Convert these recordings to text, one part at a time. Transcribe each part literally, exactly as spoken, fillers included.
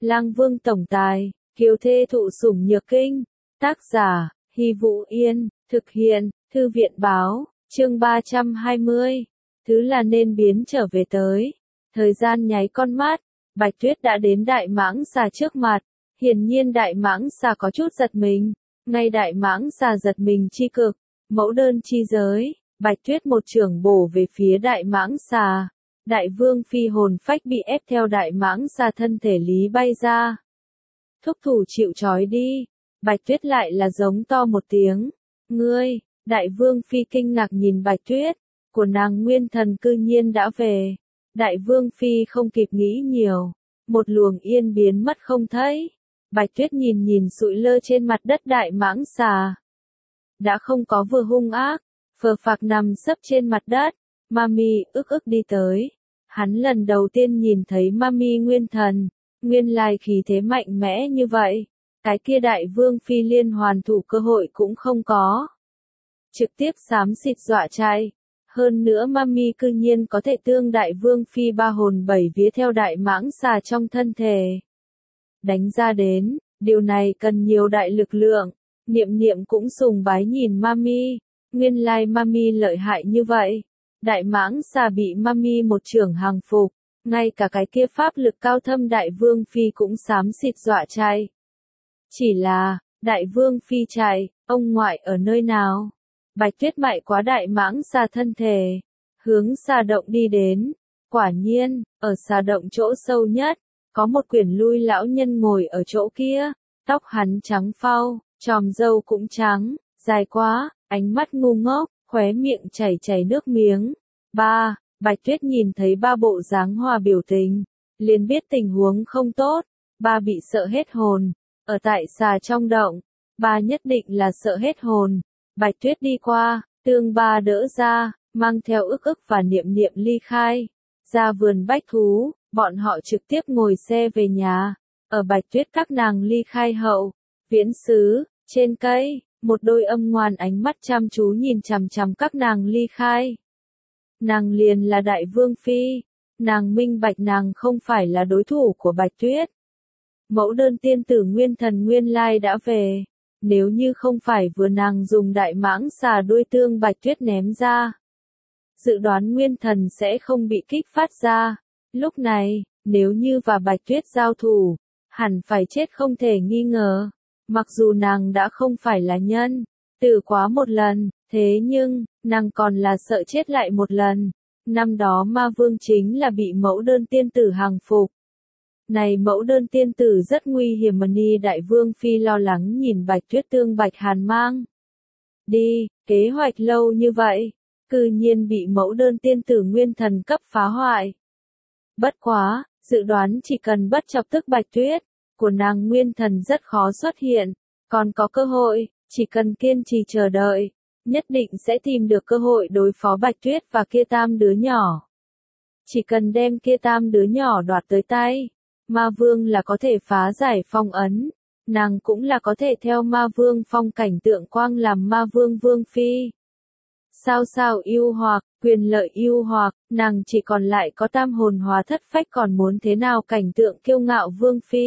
Lang Vương tổng tài, kiều thê thụ sủng nhược kinh. Tác giả, Hy Vũ Yên, thực hiện, Thư viện báo, chương ba trăm hai mươi. Thứ là nên biến trở về tới. Thời gian nháy con mắt, Bạch Tuyết đã đến Đại Mãng Xà trước mặt. Hiển nhiên Đại Mãng Xà có chút giật mình. Ngay Đại Mãng Xà giật mình chi cực, mẫu đơn chi giới, Bạch Tuyết một chưởng bổ về phía Đại Mãng Xà. Đại Vương Phi hồn phách bị ép theo Đại Mãng Xà thân thể lý bay ra. Thúc thủ chịu trói đi. Bạch Tuyết lại là giống to một tiếng. Ngươi, Đại Vương Phi kinh ngạc nhìn Bạch Tuyết, của nàng nguyên thần cư nhiên đã về. Đại Vương Phi không kịp nghĩ nhiều, một luồng yên biến mất không thấy. Bạch Tuyết nhìn nhìn sụi lơ trên mặt đất Đại Mãng Xà. Đã không có vừa hung ác, phờ phạc nằm sấp trên mặt đất. Mami ức ức đi tới. Hắn lần đầu tiên nhìn thấy Mami nguyên thần, nguyên lai khí thế mạnh mẽ như vậy. Cái kia Đại Vương Phi liên hoàn thủ cơ hội cũng không có. Trực tiếp xám xịt dọa chạy. Hơn nữa Mami cư nhiên có thể tương Đại Vương Phi ba hồn bảy vía theo Đại Mãng Xà trong thân thể. Đánh ra đến, điều này cần nhiều đại lực lượng. Niệm Niệm cũng sùng bái nhìn Mami. Nguyên lai Mami lợi hại như vậy. Đại Mãng Xà bị Mami một chưởng hàng phục. Ngay cả cái kia pháp lực cao thâm Đại Vương Phi cũng xám xịt dọa chạy. Chỉ là, Đại Vương Phi chạy, ông ngoại ở nơi nào? Bạch Tuyết mại quá Đại Mãng Xà thân thể, hướng xà động đi đến. Quả nhiên, ở xà động chỗ sâu nhất, có một quyển lui lão nhân ngồi ở chỗ kia. Tóc hắn trắng phau, chòm râu cũng trắng, dài quá, ánh mắt ngu ngốc, khóe miệng chảy chảy nước miếng. Ba, Bạch Tuyết nhìn thấy ba bộ dáng hòa biểu tình, liền biết tình huống không tốt. Ba bị sợ hết hồn. Ở tại xà trong động, ba nhất định là sợ hết hồn. Bạch Tuyết đi qua, tương ba đỡ ra, mang theo ức ức và Niệm Niệm ly khai. Ra vườn bách thú, bọn họ trực tiếp ngồi xe về nhà. Ở Bạch Tuyết các nàng ly khai hậu, viễn xứ, trên cây, một đôi âm ngoan ánh mắt chăm chú nhìn chằm chằm các nàng ly khai. Nàng liền là Đại Vương Phi, nàng minh bạch nàng không phải là đối thủ của Bạch Tuyết. Mẫu đơn tiên tử nguyên thần nguyên lai đã về, nếu như không phải vừa nàng dùng Đại Mãng Xà đuôi tương Bạch Tuyết ném ra. Dự đoán nguyên thần sẽ không bị kích phát ra, lúc này, nếu như và Bạch Tuyết giao thủ, hẳn phải chết không thể nghi ngờ. Mặc dù nàng đã không phải là nhân, tử quá một lần, thế nhưng, nàng còn là sợ chết lại một lần. Năm đó Ma Vương chính là bị mẫu đơn tiên tử hàng phục. Này mẫu đơn tiên tử rất nguy hiểm mà Ni Đại Vương Phi lo lắng nhìn Bạch Tuyết tương Bạch Hàn mang. Đi, kế hoạch lâu như vậy, cư nhiên bị mẫu đơn tiên tử nguyên thần cấp phá hoại. Bất quá, dự đoán chỉ cần bất chọc tức Bạch Tuyết, của nàng nguyên thần rất khó xuất hiện, còn có cơ hội, chỉ cần kiên trì chờ đợi, nhất định sẽ tìm được cơ hội đối phó Bạch Tuyết và kia tam đứa nhỏ. Chỉ cần đem kia tam đứa nhỏ đoạt tới tay, Ma Vương là có thể phá giải phong ấn, nàng cũng là có thể theo Ma Vương phong cảnh tượng quang làm Ma Vương Vương Phi. Sao sao yêu hoặc, quyền lợi yêu hoặc, nàng chỉ còn lại có tam hồn hóa thất phách còn muốn thế nào cảnh tượng kiêu ngạo Vương Phi.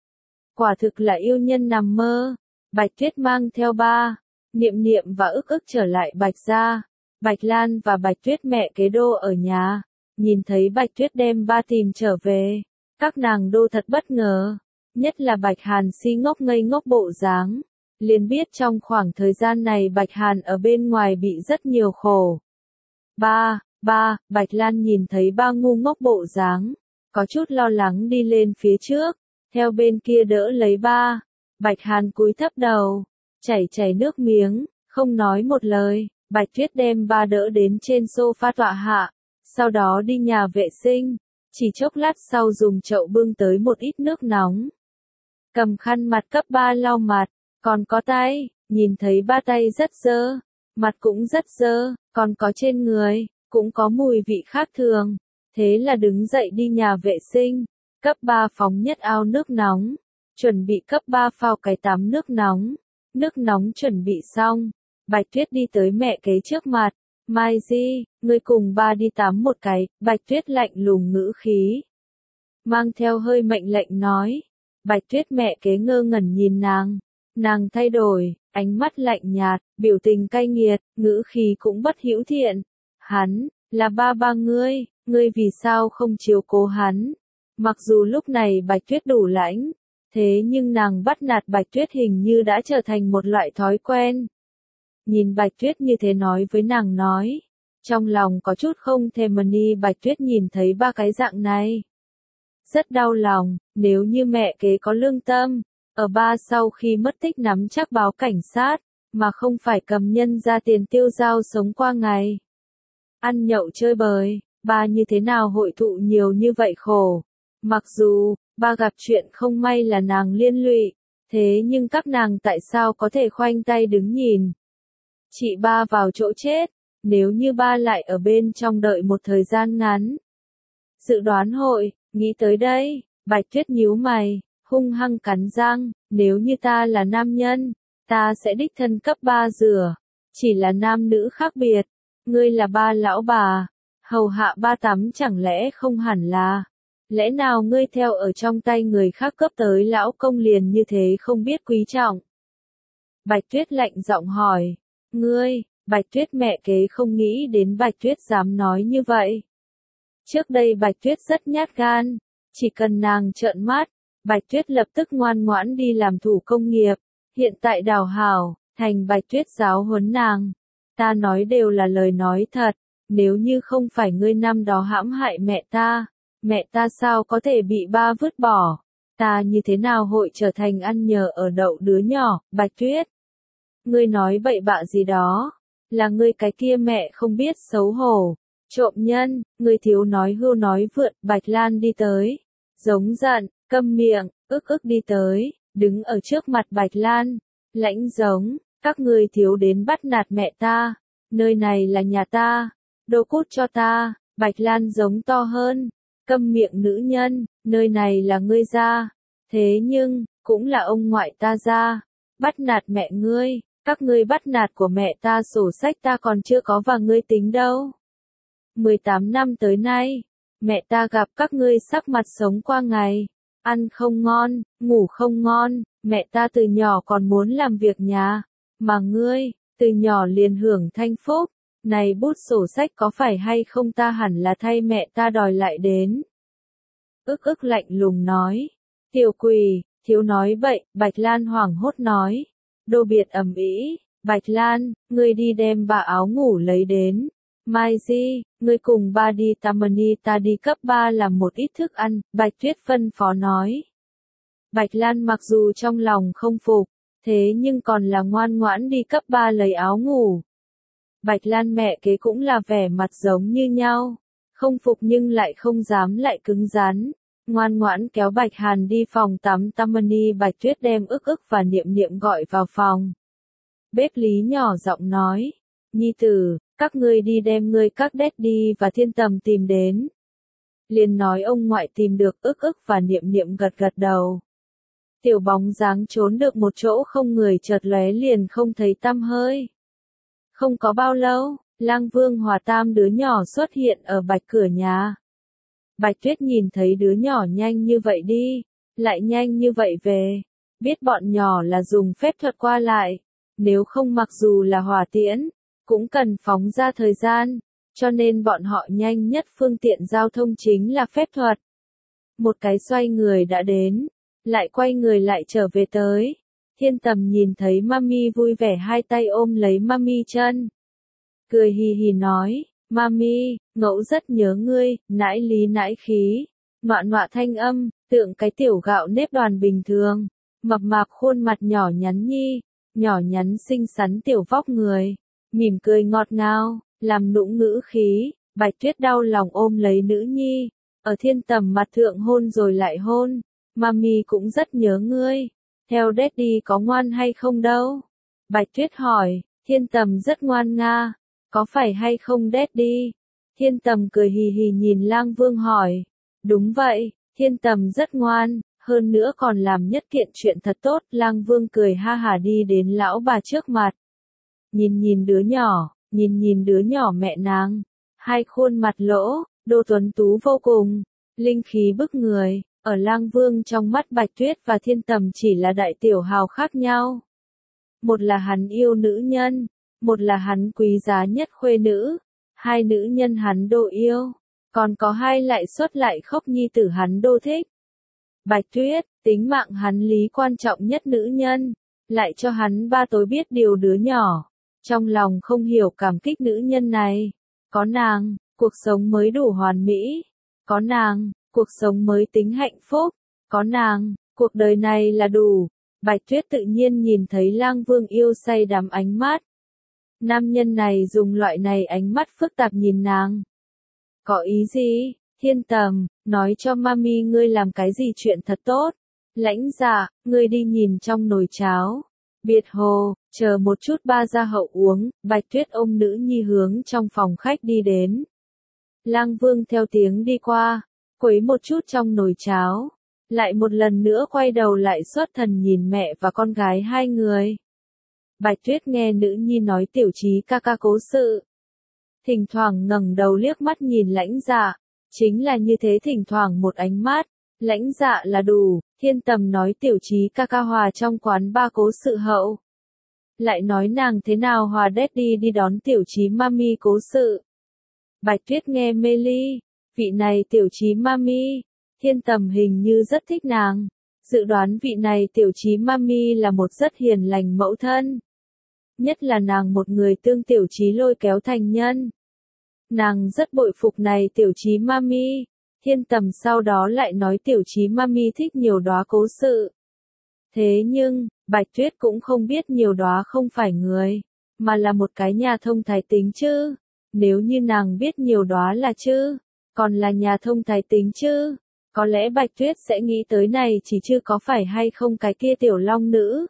Quả thực là yêu nhân nằm mơ. Bạch Tuyết mang theo ba, Niệm Niệm và ức ức trở lại Bạch gia. Bạch Lan và Bạch Tuyết mẹ kế đô ở nhà, nhìn thấy Bạch Tuyết đem ba tìm trở về. Các nàng đô thật bất ngờ, nhất là Bạch Hàn si ngốc ngây ngốc bộ dáng, liền biết trong khoảng thời gian này Bạch Hàn ở bên ngoài bị rất nhiều khổ. Ba, ba, Bạch Lan nhìn thấy ba ngu ngốc bộ dáng, có chút lo lắng đi lên phía trước, theo bên kia đỡ lấy ba. Bạch Hàn cúi thấp đầu, chảy chảy nước miếng, không nói một lời. Bạch Tuyết đem ba đỡ đến trên sofa tọa hạ, sau đó đi nhà vệ sinh. Chỉ chốc lát sau dùng chậu bưng tới một ít nước nóng. Cầm khăn mặt cấp ba lau mặt, còn có tay, nhìn thấy ba tay rất dơ, mặt cũng rất dơ, còn có trên người, cũng có mùi vị khác thường. Thế là đứng dậy đi nhà vệ sinh, cấp ba phóng nhất ao nước nóng, chuẩn bị cấp ba phao cái tắm nước nóng. Nước nóng chuẩn bị xong, Bạch Tuyết đi tới mẹ kế trước mặt. Mai Di, ngươi cùng ba đi tắm một cái. Bạch Tuyết lạnh lùng ngữ khí, mang theo hơi mệnh lệnh nói. Bạch Tuyết mẹ kế ngơ ngẩn nhìn nàng. Nàng thay đổi, ánh mắt lạnh nhạt, biểu tình cay nghiệt, ngữ khí cũng bất hữu thiện. Hắn, là ba ba ngươi, ngươi vì sao không chiếu cố hắn? Mặc dù lúc này Bạch Tuyết đủ lãnh, thế nhưng nàng bắt nạt Bạch Tuyết hình như đã trở thành một loại thói quen. Nhìn Bạch Tuyết như thế nói với nàng nói, trong lòng có chút không thèm mani. Bạch Tuyết nhìn thấy ba cái dạng này, rất đau lòng. Nếu như mẹ kế có lương tâm, ở ba sau khi mất tích nắm chắc báo cảnh sát, mà không phải cầm nhân ra tiền tiêu dao sống qua ngày. Ăn nhậu chơi bời, ba như thế nào hội thụ nhiều như vậy khổ. Mặc dù, ba gặp chuyện không may là nàng liên lụy, thế nhưng các nàng tại sao có thể khoanh tay đứng nhìn. Chị ba vào chỗ chết, nếu như ba lại ở bên trong đợi một thời gian ngắn. Dự đoán hội, nghĩ tới đây, Bạch Tuyết nhíu mày, hung hăng cắn răng, nếu như ta là nam nhân, ta sẽ đích thân cấp ba rửa, chỉ là nam nữ khác biệt, ngươi là ba lão bà, hầu hạ ba tắm chẳng lẽ không hẳn là, lẽ nào ngươi theo ở trong tay người khác cấp tới lão công liền như thế không biết quý trọng. Bạch Tuyết lạnh giọng hỏi, ngươi, Bạch Tuyết mẹ kế không nghĩ đến Bạch Tuyết dám nói như vậy. Trước đây Bạch Tuyết rất nhát gan, chỉ cần nàng trợn mắt, Bạch Tuyết lập tức ngoan ngoãn đi làm thủ công nghiệp, hiện tại đào hảo, thành Bạch Tuyết giáo huấn nàng. Ta nói đều là lời nói thật, nếu như không phải ngươi năm đó hãm hại mẹ ta, mẹ ta sao có thể bị ba vứt bỏ, ta như thế nào hội trở thành ăn nhờ ở đậu đứa nhỏ. Bạch Tuyết, ngươi nói bậy bạ gì đó, là ngươi cái kia mẹ không biết xấu hổ, trộm nhân, ngươi thiếu nói hưu nói vượt. Bạch Lan đi tới, giống giận, câm miệng, ức ức đi tới, đứng ở trước mặt Bạch Lan, lãnh giống, các ngươi thiếu đến bắt nạt mẹ ta, nơi này là nhà ta, đồ cút cho ta. Bạch Lan giống to hơn, câm miệng nữ nhân, nơi này là ngươi gia, thế nhưng, cũng là ông ngoại ta gia, bắt nạt mẹ ngươi, các ngươi bắt nạt của mẹ ta sổ sách ta còn chưa có và ngươi tính đâu. mười tám năm tới nay, mẹ ta gặp các ngươi sắc mặt sống qua ngày, ăn không ngon, ngủ không ngon, mẹ ta từ nhỏ còn muốn làm việc nhà, mà ngươi, từ nhỏ liền hưởng thanh phúc, này bút sổ sách có phải hay không ta hẳn là thay mẹ ta đòi lại đến. Ức ức lạnh lùng nói, tiểu quỷ, thiếu nói bậy. Bạch Lan hoảng hốt nói, đồ biệt ầm ĩ. Bạch Lan, ngươi đi đem bà áo ngủ lấy đến. Mai Di, ngươi cùng ba đi Tammany ta đi cấp ba làm một ít thức ăn. Bạch Tuyết phân phó nói. Bạch Lan mặc dù trong lòng không phục, thế nhưng còn là ngoan ngoãn đi cấp ba lấy áo ngủ. Bạch Lan mẹ kế cũng là vẻ mặt giống như nhau, không phục nhưng lại không dám lại cứng rắn, ngoan ngoãn kéo Bạch Hàn đi phòng tắm Tammany. Bạch Tuyết đem ức ức và niệm niệm gọi vào phòng. Bếp Lý nhỏ giọng nói, nhi tử, các ngươi đi đem ngươi các daddy và thiên tầm tìm đến. Liền nói ông ngoại tìm được. Ức ức và niệm niệm gật gật đầu. Tiểu bóng dáng trốn được một chỗ không người chợt lóe liền không thấy tăm hơi. Không có bao lâu, Lang Vương Hòa tam đứa nhỏ xuất hiện ở Bạch cửa nhà. Bạch Tuyết nhìn thấy đứa nhỏ nhanh như vậy đi, lại nhanh như vậy về, biết bọn nhỏ là dùng phép thuật qua lại, nếu không mặc dù là hỏa tiễn, cũng cần phóng ra thời gian, cho nên bọn họ nhanh nhất phương tiện giao thông chính là phép thuật. Một cái xoay người đã đến, lại quay người lại trở về tới. Thiên tầm nhìn thấy mami vui vẻ hai tay ôm lấy mami chân. Cười hì hì nói, mami, ngẫu rất nhớ ngươi, nãi lý nãi khí. Nọa nọa thanh âm, tượng cái tiểu gạo nếp đoàn bình thường. Mập mạp khuôn mặt nhỏ nhắn nhi, nhỏ nhắn xinh xắn tiểu vóc người. Mỉm cười ngọt ngào, làm nũng ngữ khí. Bạch Tuyết đau lòng ôm lấy nữ nhi, ở thiên tầm mặt thượng hôn rồi lại hôn. Mami cũng rất nhớ ngươi. Theo daddy có ngoan hay không đâu? Bạch Tuyết hỏi, thiên tầm rất ngoan nga, có phải hay không daddy? Thiên tầm cười hì hì nhìn Lang Vương hỏi, đúng vậy, thiên tầm rất ngoan, hơn nữa còn làm nhất kiện chuyện thật tốt. Lang Vương cười ha hả đi đến lão bà trước mặt. Nhìn nhìn đứa nhỏ, nhìn nhìn đứa nhỏ mẹ nàng, hai khuôn mặt lỗ, đô tuấn tú vô cùng, linh khí bức người, Ở Lang Vương trong mắt Bạch Tuyết và Thiên Tầm chỉ là đại tiểu hào khác nhau. Một là hắn yêu nữ nhân, một là hắn quý giá nhất khuê nữ, hai nữ nhân hắn đô yêu, còn có hai lại xuất lại khóc nhi tử hắn đô thích. Bạch Tuyết, tính mạng hắn lý quan trọng nhất nữ nhân, lại cho hắn ba tối biết điều đứa nhỏ, trong lòng không hiểu cảm kích nữ nhân này. Có nàng, cuộc sống mới đủ hoàn mỹ, có nàng, cuộc sống mới tính hạnh phúc, có nàng, cuộc đời này là đủ. Bạch Tuyết tự nhiên nhìn thấy Lang Vương yêu say đắm ánh mắt. Nam nhân này dùng loại này ánh mắt phức tạp nhìn nàng. Có ý gì? Thiên Tầm, nói cho mami ngươi làm cái gì chuyện thật tốt. Lãnh Dạ, ngươi đi nhìn trong nồi cháo. Biệt Hồ, chờ một chút ba gia hậu uống. Bạch Tuyết ôm nữ nhi hướng trong phòng khách đi đến. Lang Vương theo tiếng đi qua, quấy một chút trong nồi cháo. Lại một lần nữa quay đầu lại xuất thần nhìn mẹ và con gái hai người. Bạch Tuyết nghe nữ nhi nói Tiểu Chí ca ca cố sự. Thỉnh thoảng ngẩng đầu liếc mắt nhìn Lãnh Dạ. Chính là như thế, thỉnh thoảng một ánh mắt. Lãnh Dạ là đủ. Thiên Tầm nói Tiểu Chí ca ca hòa trong quán ba cố sự hậu. Lại nói nàng thế nào hòa daddy đi đón Tiểu Chí mami cố sự. Bạch Tuyết nghe mê ly. Vị này Tiểu Chí mami. Thiên Tầm hình như rất thích nàng. Dự đoán vị này Tiểu Chí mami là một rất hiền lành mẫu thân. Nhất là nàng một người tương Tiểu Chí lôi kéo thành nhân. Nàng rất bội phục này Tiểu Chí mami. Thiên Tầm sau đó lại nói Tiểu Chí mami thích nhiều đóa cố sự. Thế nhưng, Bạch Tuyết cũng không biết nhiều đóa không phải người, mà là một cái nhà thông thái tính chứ. Nếu như nàng biết nhiều đóa là chứ, còn là nhà thông thái tính chứ, có lẽ Bạch Tuyết sẽ nghĩ tới này chỉ chưa có phải hay không cái kia tiểu long nữ.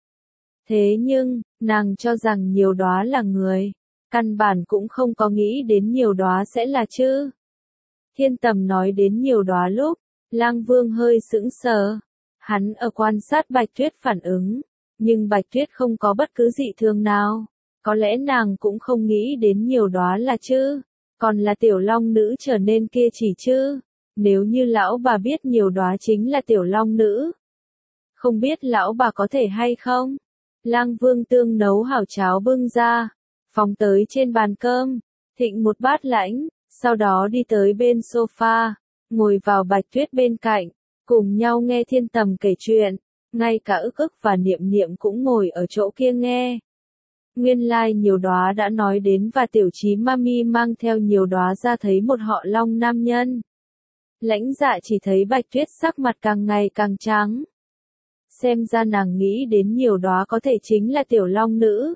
Thế nhưng, nàng cho rằng nhiều đóa là người, căn bản cũng không có nghĩ đến nhiều đóa sẽ là chứ. Thiên Tầm nói đến nhiều đóa lúc, Lang Vương hơi sững sờ. Hắn ở quan sát Bạch Tuyết phản ứng, nhưng Bạch Tuyết không có bất cứ dị thường nào. Có lẽ nàng cũng không nghĩ đến nhiều đóa là chứ, còn là tiểu long nữ trở nên kia chỉ chứ. Nếu như lão bà biết nhiều đóa chính là tiểu long nữ, không biết lão bà có thể hay không? Lang Vương tương nấu hảo cháo bưng ra, phóng tới trên bàn cơm, thịnh một bát lãnh, sau đó đi tới bên sofa, ngồi vào Bạch Tuyết bên cạnh, cùng nhau nghe Thiên Tầm kể chuyện, ngay cả ức ức và niệm niệm cũng ngồi ở chỗ kia nghe. Nguyên lai like nhiều đóa đã nói đến và Tiểu Chí mami mang theo nhiều đóa ra thấy một họ long nam nhân. Lãnh Dạ chỉ thấy Bạch Tuyết sắc mặt càng ngày càng trắng. Xem ra nàng nghĩ đến nhiều đóa có thể chính là tiểu long nữ.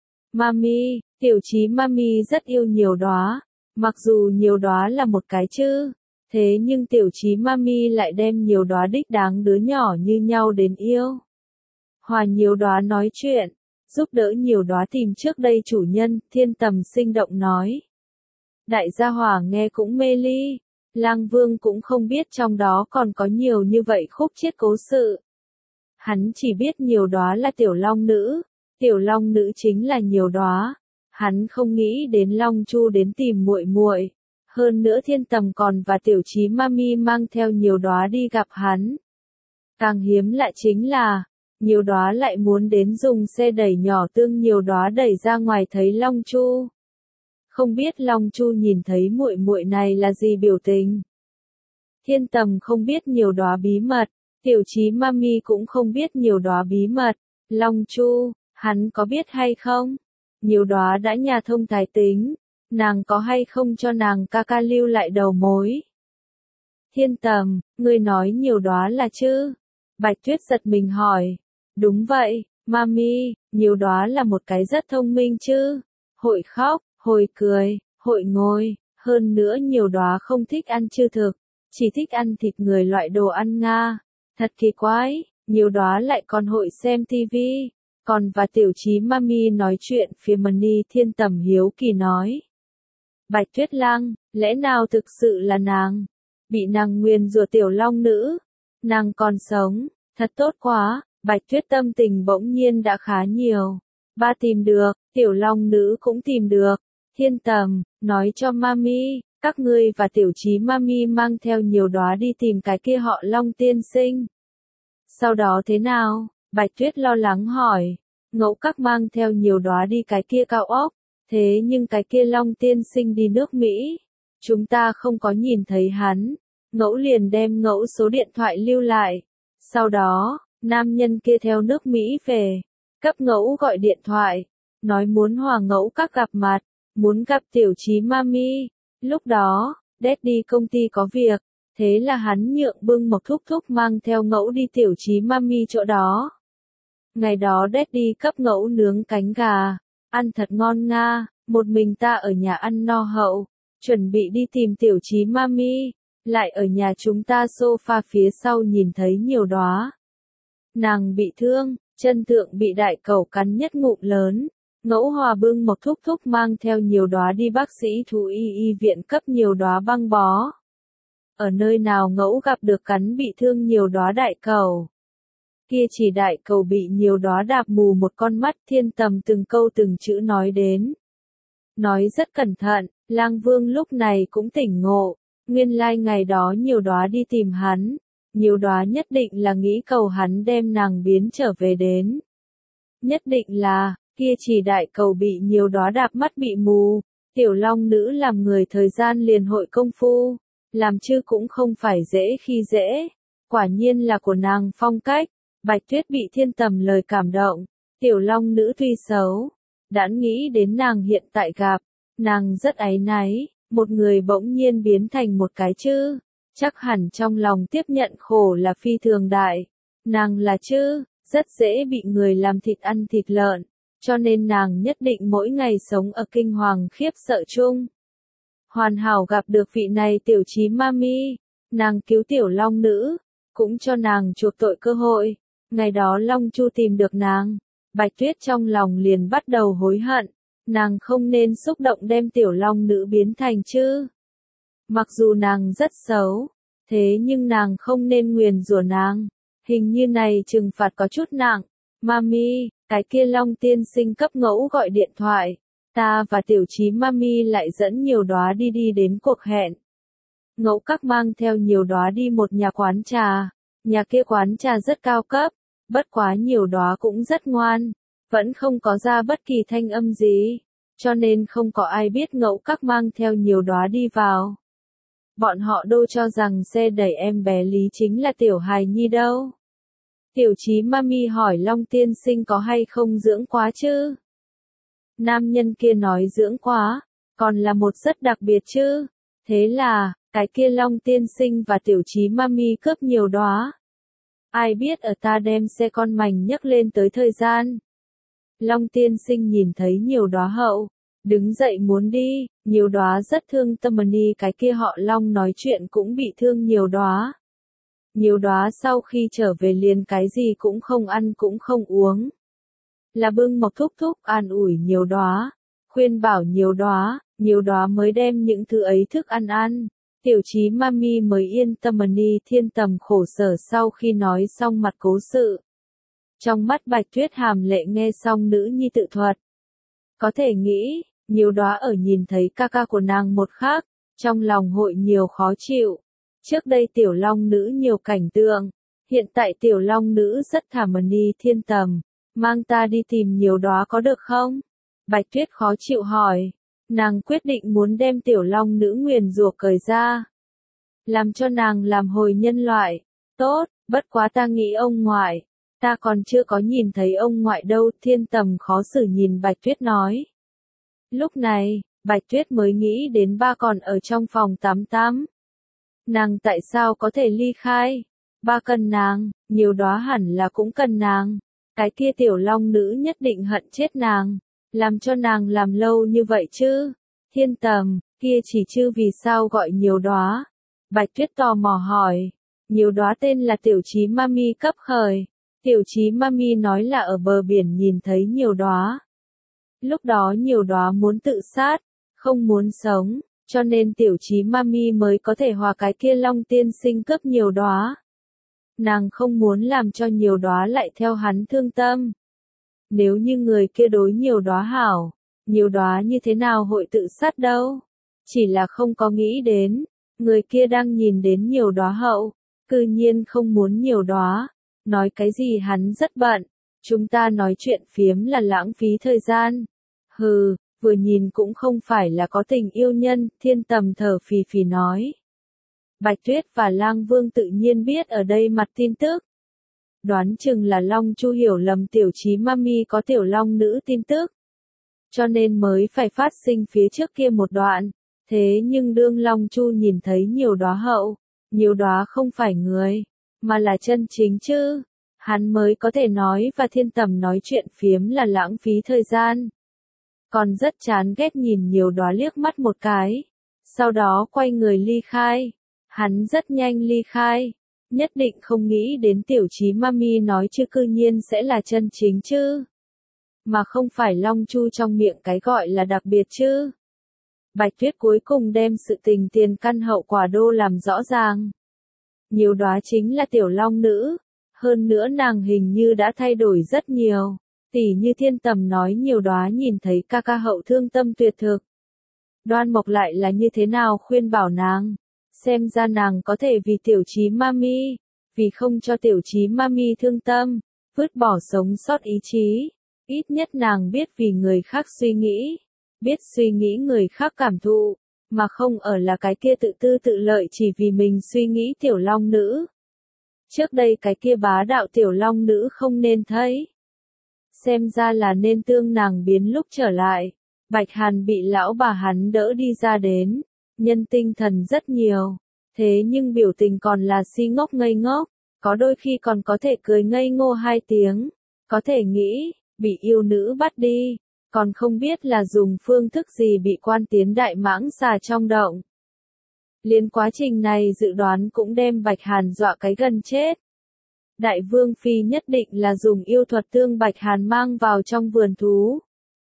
Mami, Tiểu Chí mami rất yêu nhiều đóa, mặc dù nhiều đóa là một cái chứ, thế nhưng Tiểu Chí mami lại đem nhiều đóa đích đáng đứa nhỏ như nhau đến yêu. Hòa nhiều đóa nói chuyện, giúp đỡ nhiều đóa tìm trước đây chủ nhân, Thiên Tầm sinh động nói. Đại gia hỏa nghe cũng mê ly. Lang Vương cũng không biết trong đó còn có nhiều như vậy khúc chiết cố sự. Hắn chỉ biết nhiều đóa là tiểu long nữ, tiểu long nữ chính là nhiều đóa. Hắn không nghĩ đến Long Chu đến tìm muội muội. Hơn nữa Thiên Tầm còn và Tiểu Chí mami mang theo nhiều đóa đi gặp hắn. Càng hiếm lạ chính là, nhiều đóa lại muốn đến dùng xe đẩy nhỏ tương nhiều đóa đẩy ra ngoài thấy Long Chu. Không biết Long Chu nhìn thấy muội muội này là gì biểu tình. Thiên Tầm không biết nhiều đóa bí mật, Tiểu Chí mami cũng không biết nhiều đóa bí mật. Long Chu, hắn có biết hay không? Nhiều đóa đã nhà thông thái tính, nàng có hay không cho nàng ca ca lưu lại đầu mối? Thiên Tầm, ngươi nói nhiều đóa là chứ? Bạch Tuyết giật mình hỏi. Đúng vậy, mami, nhiều đóa là một cái rất thông minh chứ. Hội khóc, hội cười, hội ngồi, hơn nữa nhiều đóa không thích ăn chư thực, chỉ thích ăn thịt người loại đồ ăn Nga. Thật kỳ quái, nhiều đóa lại còn hội xem tivi, còn và Tiểu Chí mami nói chuyện phía Mani. Thiên Tầm hiếu kỳ nói. Bạch Tuyết Lang, lẽ nào thực sự là nàng? Bị nàng nguyền rủa tiểu long nữ? Nàng còn sống, thật tốt quá. Bạch Tuyết tâm tình bỗng nhiên đã khá nhiều. Ba tìm được, tiểu long nữ cũng tìm được. Thiên Tầm, nói cho mami, Các ngươi và tiểu trí mami mang theo nhiều đóa đi tìm cái kia họ Long tiên sinh. Sau đó thế nào? Bạch Tuyết lo lắng hỏi. Ngẫu các mang theo nhiều đóa đi cái kia cao ốc. Thế nhưng cái kia Long tiên sinh đi nước Mỹ. Chúng ta không có nhìn thấy hắn. Ngẫu liền đem ngẫu số điện thoại lưu lại. Sau đó, nam nhân kia theo nước Mỹ về. Cấp ngẫu gọi điện thoại. Nói muốn hòa ngẫu các gặp mặt. Muốn gặp tiểu trí mami. Lúc đó, Daddy công ty có việc. Thế là hắn nhượng bưng một thúc thúc mang theo ngẫu đi tiểu trí mami chỗ đó. Ngày đó Daddy cấp ngẫu nướng cánh gà. Ăn thật ngon nga. Một mình ta ở nhà ăn no hậu. Chuẩn bị đi tìm tiểu trí mami. Lại ở nhà chúng ta sofa phía sau nhìn thấy nhiều đóa. Nàng bị thương, chân thượng bị đại cẩu cắn nhất ngụm lớn. Ngẫu hòa bưng một thúc thúc mang theo nhiều đóa đi bác sĩ thú y y viện cấp nhiều đóa băng bó. Ở nơi nào ngẫu gặp được cắn bị thương nhiều đóa đại cẩu. Kia chỉ đại cẩu bị nhiều đóa đạp mù một con mắt, Thiên Tầm từng câu từng chữ nói đến. Nói rất cẩn thận, Lang Vương lúc này cũng tỉnh ngộ. Nguyên lai like ngày đó nhiều đóa đi tìm hắn. Nhiều đóa nhất định là nghĩ cầu hắn đem nàng biến trở về đến. Nhất định là, kia chỉ đại cầu bị nhiều đóa đạp mắt bị mù. Tiểu Long nữ làm người thời gian liền hội công phu. Làm chứ cũng không phải dễ khi dễ. Quả nhiên là của nàng phong cách. Bạch Tuyết bị Thiên Tầm lời cảm động. Tiểu Long nữ tuy xấu. Đã nghĩ đến nàng hiện tại gặp. Nàng rất áy náy. Một người bỗng nhiên biến thành một cái chư. Chắc hẳn trong lòng tiếp nhận khổ là phi thường đại. Nàng là chư. Rất dễ bị người làm thịt ăn thịt lợn. Cho nên nàng nhất định mỗi ngày sống ở kinh hoàng khiếp sợ chung. Hoàn hảo gặp được vị này tiểu trí mami. Nàng cứu tiểu Long nữ. Cũng cho nàng chuộc tội cơ hội. Ngày đó Long Chu tìm được nàng. Bạch Tuyết trong lòng liền bắt đầu hối hận. Nàng không nên xúc động đem tiểu Long nữ biến thành chư. Mặc dù nàng rất xấu. Thế nhưng nàng không nên nguyền rủa nàng. Hình như này trừng phạt có chút nặng. Mami, cái kia Long tiên sinh cấp ngẫu gọi điện thoại. Ta và tiểu trí mami lại dẫn nhiều đóa đi đi đến cuộc hẹn. Ngẫu các mang theo nhiều đóa đi một nhà quán trà. Nhà kia quán trà rất cao cấp. Bất quá nhiều đóa cũng rất ngoan. Vẫn không có ra bất kỳ thanh âm gì. Cho nên không có ai biết ngẫu các mang theo nhiều đóa đi vào. Bọn họ đâu cho rằng xe đẩy em bé Lý chính là tiểu hài nhi đâu. Tiểu trí mami hỏi Long tiên sinh có hay không dưỡng quá chứ? Nam nhân kia nói dưỡng quá, còn là một rất đặc biệt chứ. Thế là, cái kia Long tiên sinh và tiểu trí mami cướp nhiều đóa. Ai biết ở ta đem xe con mảnh nhấc lên tới thời gian. Long tiên sinh nhìn thấy nhiều đóa hậu. Đứng dậy muốn đi, nhiều đóa rất thương Tâm-ni cái kia họ Long nói chuyện cũng bị thương nhiều đóa. Nhiều đóa sau khi trở về liền cái gì cũng không ăn cũng không uống. Là bưng một thúc thúc an ủi nhiều đóa, khuyên bảo nhiều đóa, nhiều đóa mới đem những thứ ấy thức ăn ăn. Tiểu trí mami mới yên Tâm-ni Thiên Tầm khổ sở sau khi nói xong mặt cố sự. Trong mắt Bạch Tuyết hàm lệ nghe xong nữ nhi tự thuật. Có thể nghĩ, nhiều đóa ở nhìn thấy ca ca của nàng một khắc, trong lòng hội nhiều khó chịu. Trước đây tiểu Long nữ nhiều cảnh tượng, hiện tại tiểu Long nữ rất thảm ni Thiên Tầm, mang ta đi tìm nhiều đóa có được không? Bạch Tuyết khó chịu hỏi, nàng quyết định muốn đem tiểu Long nữ nguyền rủa cởi ra. Làm cho nàng làm hồi nhân loại, tốt, bất quá ta nghĩ ông ngoại, ta còn chưa có nhìn thấy ông ngoại đâu, Thiên Tầm khó xử nhìn Bạch Tuyết nói. Lúc này, Bạch Tuyết mới nghĩ đến ba còn ở trong phòng tắm tắm. Nàng tại sao có thể ly khai? Ba cần nàng, nhiều đóa hẳn là cũng cần nàng. Cái kia tiểu Long nữ nhất định hận chết nàng. Làm cho nàng làm lâu như vậy chứ? Thiên Tầm, kia chỉ chứ vì sao gọi nhiều đóa? Bạch Tuyết tò mò hỏi. Nhiều đóa tên là tiểu trí mami cấp khởi. Tiểu trí mami nói là ở bờ biển nhìn thấy nhiều đóa. Lúc đó nhiều đóa muốn tự sát, không muốn sống, cho nên tiểu trí mami mới có thể hòa cái kia Long tiên sinh cướp nhiều đóa. Nàng không muốn làm cho nhiều đóa lại theo hắn thương tâm. Nếu như người kia đối nhiều đóa hảo, nhiều đóa như thế nào hội tự sát đâu? Chỉ là không có nghĩ đến, người kia đang nhìn đến nhiều đóa hậu, cư nhiên không muốn nhiều đóa, nói cái gì hắn rất bận, chúng ta nói chuyện phiếm là lãng phí thời gian. Hừ, vừa nhìn cũng không phải là có tình yêu nhân, Thiên Tầm thở phì phì nói. Bạch Tuyết và Lang Vương tự nhiên biết ở đây mặt tin tức. Đoán chừng là Long Chu hiểu lầm tiểu trí mami có tiểu long nữ tin tức. Cho nên mới phải phát sinh phía trước kia một đoạn. Thế nhưng đương Long Chu nhìn thấy nhiều đóa hậu, nhiều đóa không phải người, mà là chân chính chứ. Hắn mới có thể nói và Thiên Tầm nói chuyện phiếm là lãng phí thời gian. Còn rất chán ghét nhìn nhiều đóa liếc mắt một cái. Sau đó quay người ly khai. Hắn rất nhanh ly khai. Nhất định không nghĩ đến tiểu trí mami nói chứ cư nhiên sẽ là chân chính chứ. Mà không phải Long Chu trong miệng cái gọi là đặc biệt chứ. Bạch Tuyết cuối cùng đem sự tình tiền căn hậu quả đô làm rõ ràng. Nhiều đóa chính là tiểu long nữ. Hơn nữa nàng hình như đã thay đổi rất nhiều. Tỷ như Thiên Tầm nói nhiều đóa nhìn thấy ca ca hậu thương tâm tuyệt thực. Đoan Mộc lại là như thế nào khuyên bảo nàng. Xem ra nàng có thể vì tiểu trí mami, vì không cho tiểu trí mami thương tâm, vứt bỏ sống sót ý chí. Ít nhất nàng biết vì người khác suy nghĩ, biết suy nghĩ người khác cảm thụ, mà không ở là cái kia tự tư tự lợi chỉ vì mình suy nghĩ tiểu long nữ. Trước đây cái kia bá đạo tiểu long nữ không nên thấy. Xem ra là nên tương nàng biến lúc trở lại. Bạch Hàn bị lão bà hắn đỡ đi ra đến, nhân tinh thần rất nhiều, thế nhưng biểu tình còn là si ngốc ngây ngốc, có đôi khi còn có thể cười ngây ngô hai tiếng, có thể nghĩ, bị yêu nữ bắt đi, còn không biết là dùng phương thức gì bị quan tiến đại mãng xà trong động. Liên quá trình này dự đoán cũng đem Bạch Hàn dọa cái gần chết. Đại Vương Phi nhất định là dùng yêu thuật tương Bạch Hàn mang vào trong vườn thú.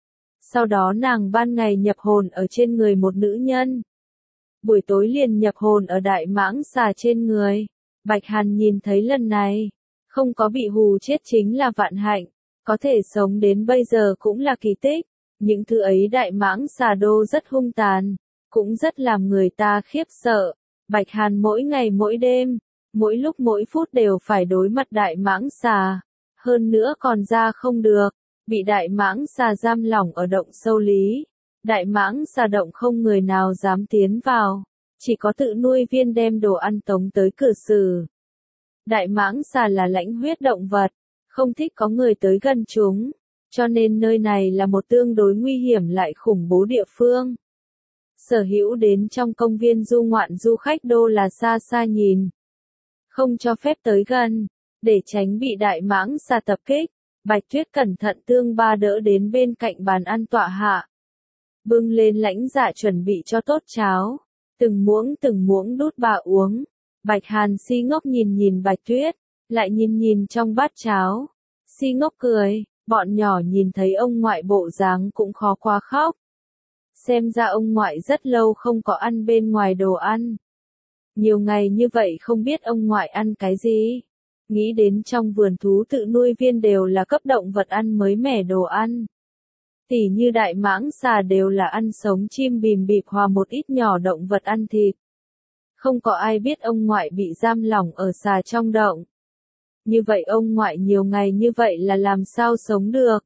Sau đó nàng ban ngày nhập hồn ở trên người một nữ nhân. Buổi tối liền nhập hồn ở đại mãng xà trên người. Bạch Hàn nhìn thấy lần này, không có bị hù chết chính là vạn hạnh, có thể sống đến bây giờ cũng là kỳ tích. Những thứ ấy đại mãng xà đô rất hung tàn, cũng rất làm người ta khiếp sợ. Bạch Hàn mỗi ngày mỗi đêm, mỗi lúc mỗi phút đều phải đối mặt đại mãng xà, hơn nữa còn ra không được, bị đại mãng xà giam lỏng ở động sâu lý. Đại mãng xà động không người nào dám tiến vào, chỉ có tự nuôi viên đem đồ ăn tống tới cửa sử. Đại mãng xà là lãnh huyết động vật, không thích có người tới gần chúng, cho nên nơi này là một tương đối nguy hiểm lại khủng bố địa phương. Sở hữu đến trong công viên du ngoạn du khách đô là xa xa nhìn, không cho phép tới gần, để tránh bị đại mãng xà tập kích. Bạch Tuyết cẩn thận tương ba đỡ đến bên cạnh bàn ăn tọa hạ. Bưng lên lãnh dạ chuẩn bị cho tốt cháo, từng muỗng từng muỗng đút bà uống. Bạch Hàn si ngốc nhìn nhìn Bạch Tuyết, lại nhìn nhìn trong bát cháo. Si ngốc cười, bọn nhỏ nhìn thấy ông ngoại bộ dáng cũng khó quá khóc. Xem ra ông ngoại rất lâu không có ăn bên ngoài đồ ăn. Nhiều ngày như vậy không biết ông ngoại ăn cái gì. Nghĩ đến trong vườn thú tự nuôi viên đều là cấp động vật ăn mới mẻ đồ ăn. Tỉ như đại mãng xà đều là ăn sống chim bìm bịp hòa một ít nhỏ động vật ăn thịt. Không có ai biết ông ngoại bị giam lỏng ở xà trong động. Như vậy ông ngoại nhiều ngày như vậy là làm sao sống được?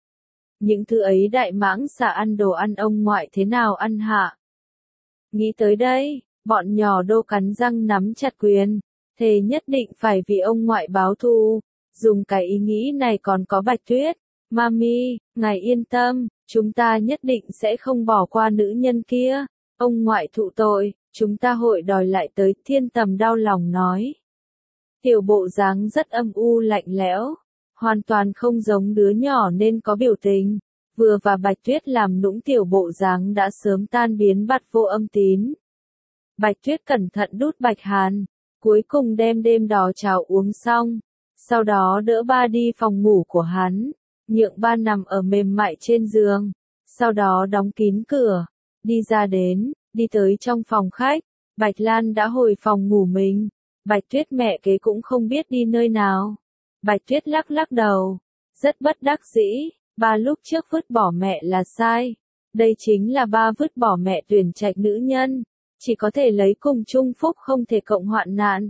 Những thứ ấy đại mãng xà ăn đồ ăn ông ngoại thế nào ăn hạ? Nghĩ tới đây, bọn nhỏ đô cắn răng nắm chặt quyền. Thề nhất định phải vì ông ngoại báo thù. Dùng cái ý nghĩ này còn có Bạch Tuyết. Mami, ngài yên tâm, chúng ta nhất định sẽ không bỏ qua nữ nhân kia. Ông ngoại thụ tội, chúng ta hội đòi lại tới. Thiên Tầm đau lòng nói. Tiểu bộ dáng rất âm u lạnh lẽo, hoàn toàn không giống đứa nhỏ nên có biểu tình. Vừa và Bạch Tuyết làm nũng tiểu bộ dáng đã sớm tan biến bặt vô âm tín. Bạch Tuyết cẩn thận đút Bạch Hàn, cuối cùng đem đêm đó cháo uống xong, sau đó đỡ ba đi phòng ngủ của hắn, nhượng ba nằm ở mềm mại trên giường, sau đó đóng kín cửa, đi ra đến, đi tới trong phòng khách. Bạch Lan đã hồi phòng ngủ mình. Bạch Tuyết mẹ kế cũng không biết đi nơi nào. Bạch Tuyết lắc lắc đầu, rất bất đắc dĩ, ba lúc trước vứt bỏ mẹ là sai, Đây chính là ba vứt bỏ mẹ tuyển trạch nữ nhân, chỉ có thể lấy cùng chung phúc không thể cộng hoạn nạn.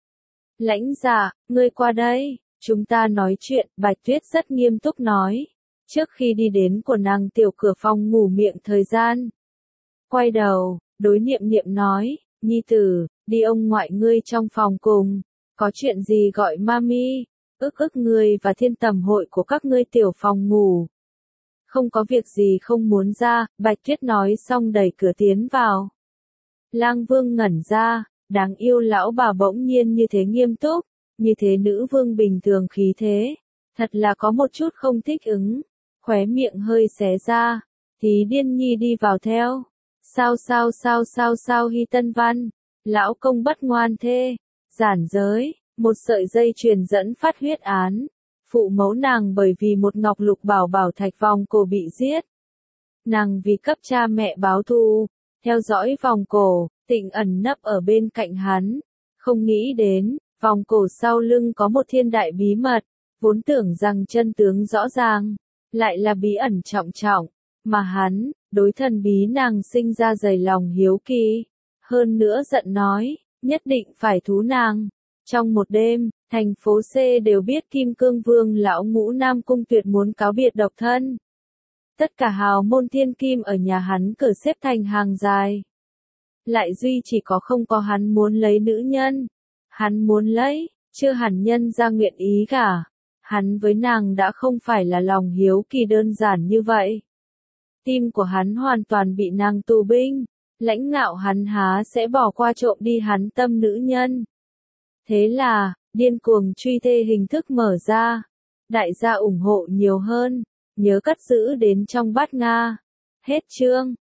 Lãnh Dạ, ngươi qua đây, chúng ta nói chuyện, Bạch Tuyết rất nghiêm túc nói, trước khi đi đến của nàng tiểu cửa phòng ngủ miệng thời gian. Quay đầu, đối Niệm Niệm nói, nhi tử, đi ông ngoại ngươi trong phòng cùng, có chuyện gì gọi mami, ức ức ngươi và thiên tầm hội của các ngươi tiểu phòng ngủ. Không có việc gì không muốn ra, Bạch Tuyết nói xong đẩy cửa tiến vào. Lang Vương ngẩn ra, đáng yêu lão bà bỗng nhiên như thế nghiêm túc, như thế nữ vương bình thường khí thế, thật là có một chút không thích ứng, khóe miệng hơi xé ra, thì điên nhi đi vào theo. Sao sao sao sao sao Hy Tân Văn, lão công bất ngoan thê, giản giới, một sợi dây truyền dẫn phát huyết án, phụ mẫu nàng bởi vì một ngọc lục bảo bảo thạch vòng cổ bị giết. Nàng vì cấp cha mẹ báo thù, theo dõi vòng cổ, Tịnh ẩn nấp ở bên cạnh hắn, không nghĩ đến, vòng cổ sau lưng có một thiên đại bí mật, vốn tưởng rằng chân tướng rõ ràng, lại là bí ẩn trọng trọng, mà hắn, đối thần bí nàng sinh ra dày lòng hiếu kỳ, hơn nữa giận nói, nhất định phải thú nàng. Trong một đêm, thành phố C đều biết Kim Cương Vương lão ngũ Nam Cung Tuyệt muốn cáo biệt độc thân. Tất cả hào môn thiên kim ở nhà hắn cửa xếp thành hàng dài. Lại duy chỉ có không có hắn muốn lấy nữ nhân. Hắn muốn lấy, chưa hẳn nhân ra nguyện ý cả. Hắn với nàng đã không phải là lòng hiếu kỳ đơn giản như vậy. Tim của hắn hoàn toàn bị nàng tù binh. Lãnh ngạo hắn há sẽ bỏ qua trộm đi hắn tâm nữ nhân. Thế là, điên cuồng truy thê hình thức mở ra. Đại gia ủng hộ nhiều hơn. Nhớ cất giữ đến trong bát Nga. Hết chương.